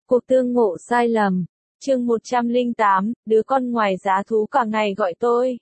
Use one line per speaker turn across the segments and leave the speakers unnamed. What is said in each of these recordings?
Cuộc tương ngộ sai lầm. Chương 108, đứa con ngoài giá thú cả ngày gọi tôi.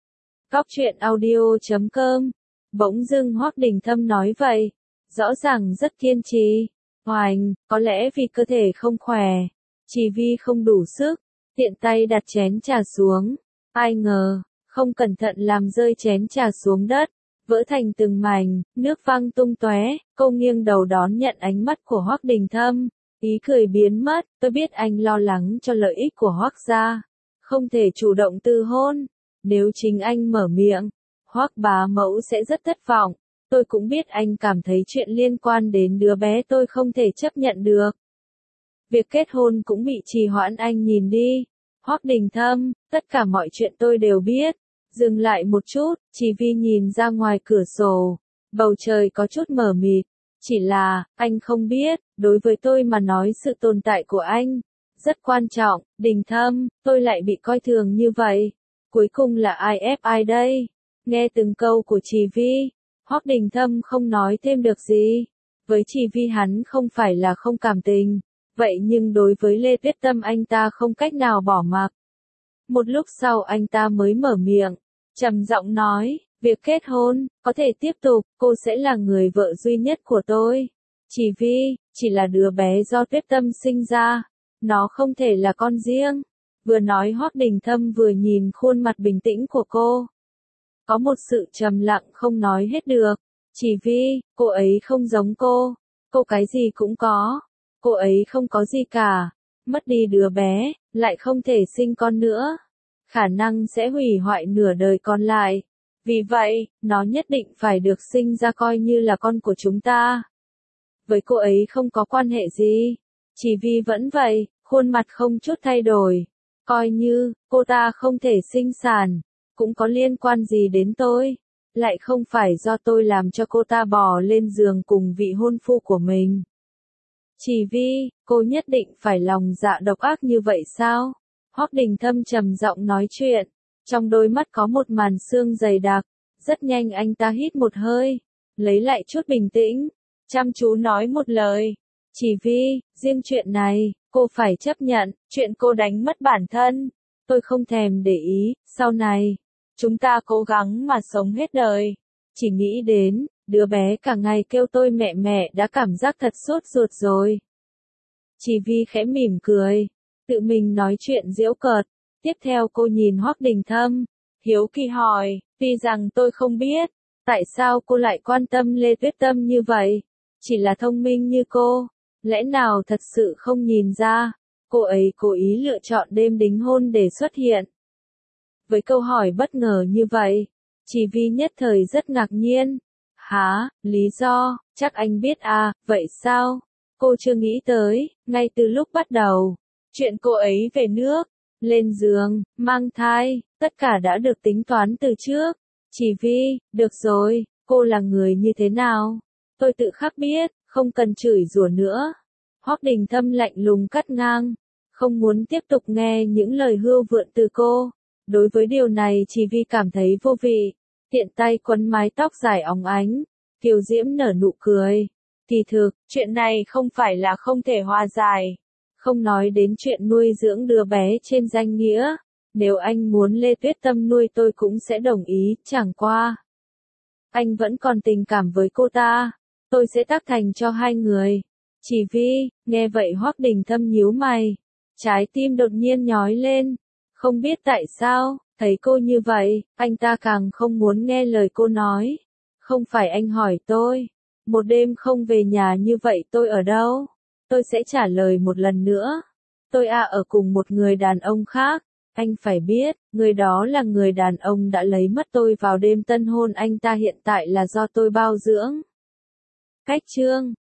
Góc truyện audio.com. Bỗng dưng Hoắc Đình Thâm nói vậy. Rõ ràng rất kiên trì. Hoành, có lẽ vì cơ thể không khỏe. Chỉ vì không đủ sức. Tiện tay đặt chén trà xuống. Ai ngờ, không cẩn thận làm rơi chén trà xuống đất. Vỡ thành từng mảnh, nước văng tung tóe. Cô nghiêng đầu đón nhận ánh mắt của Hoắc Đình Thâm. Ý cười biến mất, tôi biết anh lo lắng cho lợi ích của Hoắc gia, không thể chủ động từ hôn. Nếu chính anh mở miệng, Hoắc bá mẫu sẽ rất thất vọng. Tôi cũng biết anh cảm thấy chuyện liên quan đến đứa bé tôi không thể chấp nhận được. Việc kết hôn cũng bị trì hoãn, anh nhìn đi. Hoắc Đình Thâm, tất cả mọi chuyện tôi đều biết. Dừng lại một chút, chỉ vì nhìn ra ngoài cửa sổ, bầu trời có chút mờ mịt. Chỉ là, anh không biết, đối với tôi mà nói sự tồn tại của anh rất quan trọng. Đình Thâm, tôi lại bị coi thường như vậy. Cuối cùng là ai ép ai đây? Nghe từng câu của chị Vi, Hoắc Đình Thâm không nói thêm được gì. Với chị Vi hắn không phải là không cảm tình, vậy nhưng đối với Lê Tuyết Tâm anh ta không cách nào bỏ mặc. Một lúc sau anh ta mới mở miệng, trầm giọng nói, việc kết hôn, có thể tiếp tục, cô sẽ là người vợ duy nhất của tôi. Chỉ vì, chỉ là đứa bé do Tuyết Tâm sinh ra, nó không thể là con riêng. Vừa nói Hoắc Đình Thâm vừa nhìn khuôn mặt bình tĩnh của cô. Có một sự trầm lặng không nói hết được. Chỉ vì, cô ấy không giống cô cái gì cũng có. Cô ấy không có gì cả, mất đi đứa bé, lại không thể sinh con nữa. Khả năng sẽ hủy hoại nửa đời còn lại. Vì vậy, nó nhất định phải được sinh ra coi như là con của chúng ta. Với cô ấy không có quan hệ gì. Chỉ vì vẫn vậy, khuôn mặt không chút thay đổi. Coi như, cô ta không thể sinh sản, cũng có liên quan gì đến tôi. Lại không phải do tôi làm cho cô ta bò lên giường cùng vị hôn phu của mình. Chỉ vì, cô nhất định phải lòng dạ độc ác như vậy sao? Hoắc Đình Thâm trầm giọng nói chuyện. Trong đôi mắt có một màn sương dày đặc. Rất nhanh anh ta hít một hơi, lấy lại chút bình tĩnh, chăm chú nói một lời. Chỉ vì, riêng chuyện này, cô phải chấp nhận, chuyện cô đánh mất bản thân. Tôi không thèm để ý, sau này, chúng ta cố gắng mà sống hết đời. Chỉ nghĩ đến, đứa bé cả ngày kêu tôi mẹ đã cảm giác thật sốt ruột rồi. Chỉ vì khẽ mỉm cười, tự mình nói chuyện giễu cợt. Tiếp theo cô nhìn Hoắc Đình Thâm, hiếu kỳ hỏi, tuy rằng tôi không biết, tại sao cô lại quan tâm Lê Tuyết Tâm như vậy? Chỉ là thông minh như cô, lẽ nào thật sự không nhìn ra, cô ấy cố ý lựa chọn đêm đính hôn để xuất hiện? Với câu hỏi bất ngờ như vậy, Chỉ Vi nhất thời rất ngạc nhiên. Hả, lý do, chắc anh biết à, vậy sao? Cô chưa nghĩ tới, ngay từ lúc bắt đầu, chuyện cô ấy về nước, lên giường, mang thai, tất cả đã được tính toán từ trước. Chỉ vì, được rồi, cô là người như thế nào? Tôi tự khắc biết, không cần chửi rủa nữa. Hoắc Đình Thâm lạnh lùng cắt ngang, không muốn tiếp tục nghe những lời hươu vượn từ cô. Đối với điều này Chỉ Vi cảm thấy vô vị, tiện tay quấn mái tóc dài óng ánh, kiều diễm nở nụ cười. Kỳ thực, chuyện này không phải là không thể hòa giải. Không nói đến chuyện nuôi dưỡng đứa bé trên danh nghĩa, nếu anh muốn Lê Tuyết Tâm nuôi tôi cũng sẽ đồng ý, chẳng qua. Anh vẫn còn tình cảm với cô ta, tôi sẽ tác thành cho hai người. Chỉ vì, nghe vậy Hoắc Đình Thâm nhíu mày, trái tim đột nhiên nhói lên, không biết tại sao, thấy cô như vậy, anh ta càng không muốn nghe lời cô nói. Không phải anh hỏi tôi, một đêm không về nhà như vậy tôi ở đâu? Tôi sẽ trả lời một lần nữa. Tôi ở cùng một người đàn ông khác. Anh phải biết, người đó là người đàn ông đã lấy mất tôi vào đêm tân hôn anh ta, hiện tại là do tôi bao dưỡng. Cách chương